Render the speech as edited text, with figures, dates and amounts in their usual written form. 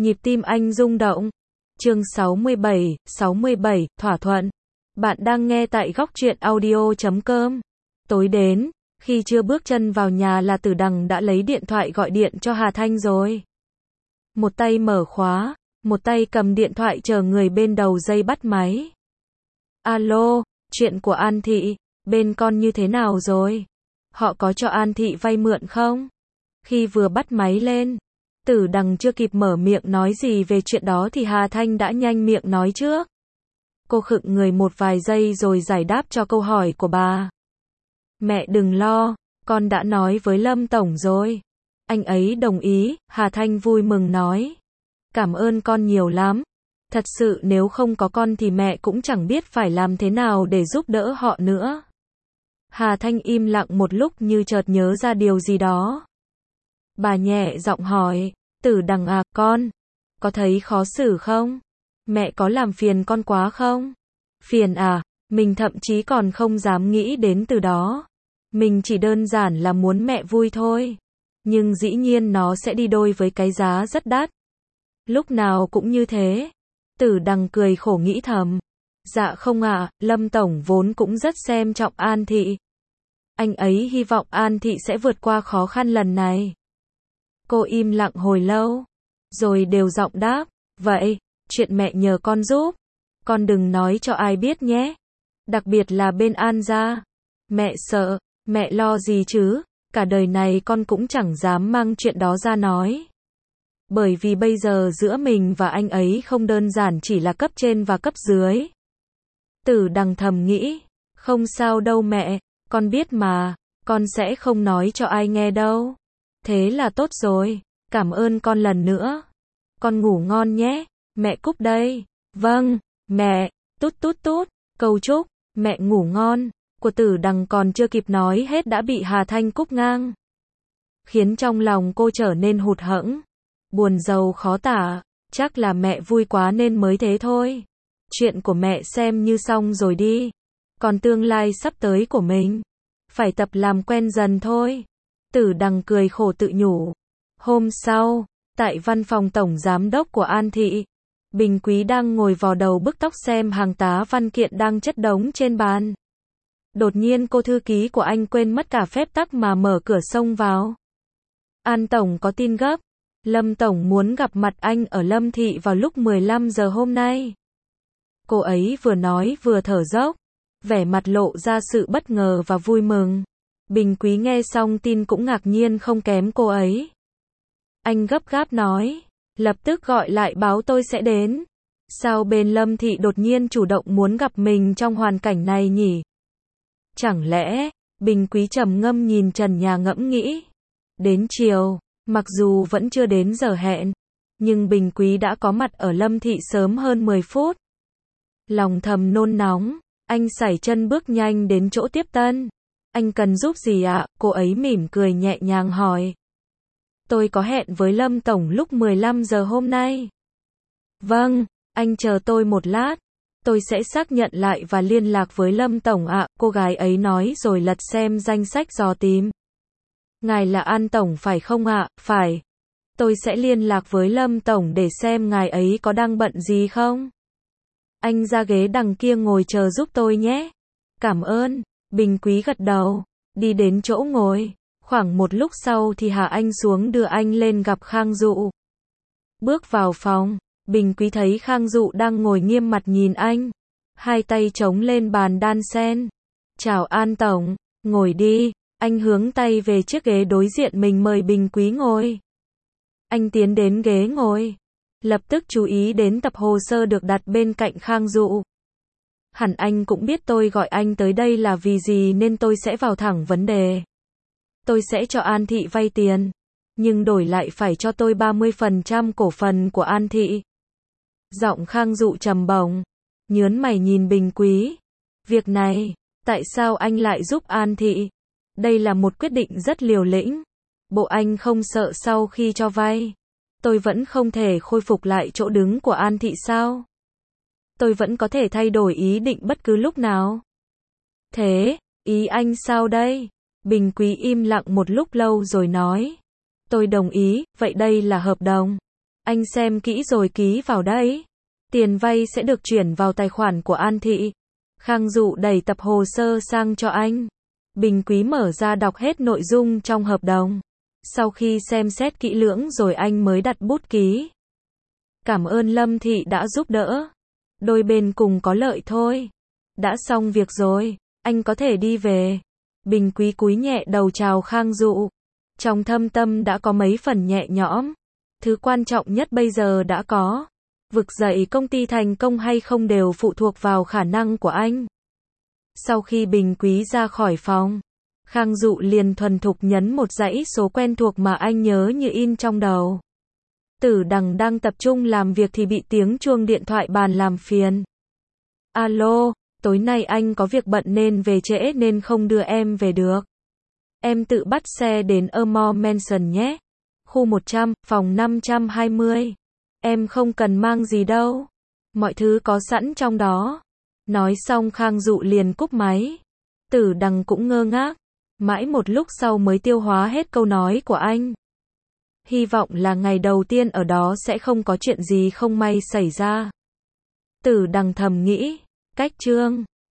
Nhịp tim anh rung động. Chương 67, thỏa thuận. Bạn đang nghe tại góc truyện audio.com. Tối đến, khi chưa bước chân vào nhà là Tử Đằng đã lấy điện thoại gọi điện cho Hà Thanh rồi. Một tay mở khóa, một tay cầm điện thoại chờ người bên đầu dây bắt máy. Alo, chuyện của An Thị, bên con như thế nào rồi? Họ có cho An Thị vay mượn không? Khi vừa bắt máy lên, Tử Đằng chưa kịp mở miệng nói gì về chuyện đó thì Hà Thanh đã nhanh miệng nói trước. Cô khựng người một vài giây rồi giải đáp cho câu hỏi của bà. Mẹ đừng lo, con đã nói với Lâm Tổng rồi. Anh ấy đồng ý, Hà Thanh vui mừng nói. Cảm ơn con nhiều lắm. Thật sự nếu không có con thì mẹ cũng chẳng biết phải làm thế nào để giúp đỡ họ nữa. Hà Thanh im lặng một lúc như chợt nhớ ra điều gì đó. Bà nhẹ giọng hỏi, Tử Đằng à, con có thấy khó xử không? Mẹ có làm phiền con quá không? Phiền à? Mình thậm chí còn không dám nghĩ đến từ đó. Mình chỉ đơn giản là muốn mẹ vui thôi. Nhưng dĩ nhiên nó sẽ đi đôi với cái giá rất đắt. Lúc nào cũng như thế. Tử Đằng cười khổ nghĩ thầm. Dạ không ạ, Lâm Tổng vốn cũng rất xem trọng An Thị. Anh ấy hy vọng An Thị sẽ vượt qua khó khăn lần này. Cô im lặng hồi lâu, rồi đều giọng đáp, vậy, chuyện mẹ nhờ con giúp, con đừng nói cho ai biết nhé. Đặc biệt là bên An gia. Mẹ sợ, mẹ lo gì chứ, cả đời này con cũng chẳng dám mang chuyện đó ra nói. Bởi vì bây giờ giữa mình và anh ấy không đơn giản chỉ là cấp trên và cấp dưới. Tử Đằng thầm nghĩ, không sao đâu mẹ, con biết mà, con sẽ không nói cho ai nghe đâu. Thế là tốt rồi, cảm ơn con lần nữa. Con ngủ ngon nhé, mẹ cúp đây. Vâng, mẹ, tút tút tút, câu chúc, mẹ ngủ ngon, của Tử Đằng còn chưa kịp nói hết đã bị Hà Thanh cúp ngang. Khiến trong lòng cô trở nên hụt hẫng, buồn rầu khó tả, chắc là mẹ vui quá nên mới thế thôi. Chuyện của mẹ xem như xong rồi đi, còn tương lai sắp tới của mình, phải tập làm quen dần thôi. Tử Đằng cười khổ tự nhủ. Hôm sau, tại văn phòng tổng giám đốc của An Thị, Bình Quý đang ngồi vò đầu bức tóc xem hàng tá văn kiện đang chất đống trên bàn. Đột nhiên cô thư ký của anh quên mất cả phép tắc mà mở cửa xông vào. An Tổng có tin gấp. Lâm Tổng muốn gặp mặt anh ở Lâm Thị vào lúc 15 giờ hôm nay. Cô ấy vừa nói vừa thở dốc, vẻ mặt lộ ra sự bất ngờ và vui mừng. Bình Quý nghe xong tin cũng ngạc nhiên không kém cô ấy. Anh gấp gáp nói, lập tức gọi lại báo tôi sẽ đến. Sao bên Lâm Thị đột nhiên chủ động muốn gặp mình trong hoàn cảnh này nhỉ? Chẳng lẽ, Bình Quý trầm ngâm nhìn trần nhà ngẫm nghĩ. Đến chiều, mặc dù vẫn chưa đến giờ hẹn, nhưng Bình Quý đã có mặt ở Lâm Thị sớm hơn 10 phút. Lòng thầm nôn nóng, anh sải chân bước nhanh đến chỗ tiếp tân. Anh cần giúp gì ạ? Cô ấy mỉm cười nhẹ nhàng hỏi. Tôi có hẹn với Lâm Tổng lúc 15 giờ hôm nay. Vâng, anh chờ tôi một lát. Tôi sẽ xác nhận lại và liên lạc với Lâm Tổng ạ, cô gái ấy nói rồi lật xem danh sách dò tìm. Ngài là An Tổng phải không ạ? Phải. Tôi sẽ liên lạc với Lâm Tổng để xem ngài ấy có đang bận gì không. Anh ra ghế đằng kia ngồi chờ giúp tôi nhé. Cảm ơn. Bình Quý gật đầu, đi đến chỗ ngồi. Khoảng một lúc sau thì Hà Anh xuống đưa anh lên gặp Khang Dụ. Bước vào phòng, Bình Quý thấy Khang Dụ đang ngồi nghiêm mặt nhìn anh. Hai tay chống lên bàn đan sen. Chào An Tổng, ngồi đi. Anh hướng tay về chiếc ghế đối diện mình mời Bình Quý ngồi. Anh tiến đến ghế ngồi. Lập tức chú ý đến tập hồ sơ được đặt bên cạnh Khang Dụ. Hẳn anh cũng biết tôi gọi anh tới đây là vì gì nên tôi sẽ vào thẳng vấn đề. Tôi sẽ cho An Thị vay tiền, nhưng đổi lại phải cho tôi 30% cổ phần của An Thị. Giọng Khang Dụ trầm bổng, nhớn mày nhìn Bình Quý. Việc này, tại sao anh lại giúp An Thị? Đây là một quyết định rất liều lĩnh. Bộ anh không sợ sau khi cho vay, tôi vẫn không thể khôi phục lại chỗ đứng của An Thị sao? Tôi vẫn có thể thay đổi ý định bất cứ lúc nào. Thế, ý anh sao đây? Bình Quý im lặng một lúc lâu rồi nói. Tôi đồng ý, vậy đây là hợp đồng. Anh xem kỹ rồi ký vào đấy. Tiền vay sẽ được chuyển vào tài khoản của An Thị. Khang Dụ đẩy tập hồ sơ sang cho anh. Bình Quý mở ra đọc hết nội dung trong hợp đồng. Sau khi xem xét kỹ lưỡng rồi anh mới đặt bút ký. Cảm ơn Lâm Thị đã giúp đỡ. Đôi bên cùng có lợi thôi. Đã xong việc rồi, anh có thể đi về. Bình Quý cúi nhẹ đầu chào Khang Dụ. Trong thâm tâm đã có mấy phần nhẹ nhõm. Thứ quan trọng nhất bây giờ đã có. Vực dậy công ty thành công hay không đều phụ thuộc vào khả năng của anh. Sau khi Bình Quý ra khỏi phòng, Khang Dụ liền thuần thục nhấn một dãy số quen thuộc mà anh nhớ như in trong đầu. Tử Đằng đang tập trung làm việc thì bị tiếng chuông điện thoại bàn làm phiền. Alo, tối nay anh có việc bận nên về trễ nên không đưa em về được. Em tự bắt xe đến Amore Mansion nhé. Khu 100, phòng 520. Em không cần mang gì đâu. Mọi thứ có sẵn trong đó. Nói xong Khang Dụ liền cúp máy. Tử Đằng cũng ngơ ngác. Mãi một lúc sau mới tiêu hóa hết câu nói của anh. Hy vọng là ngày đầu tiên ở đó sẽ không có chuyện gì không may xảy ra. Tử Đằng thầm nghĩ. Cách chương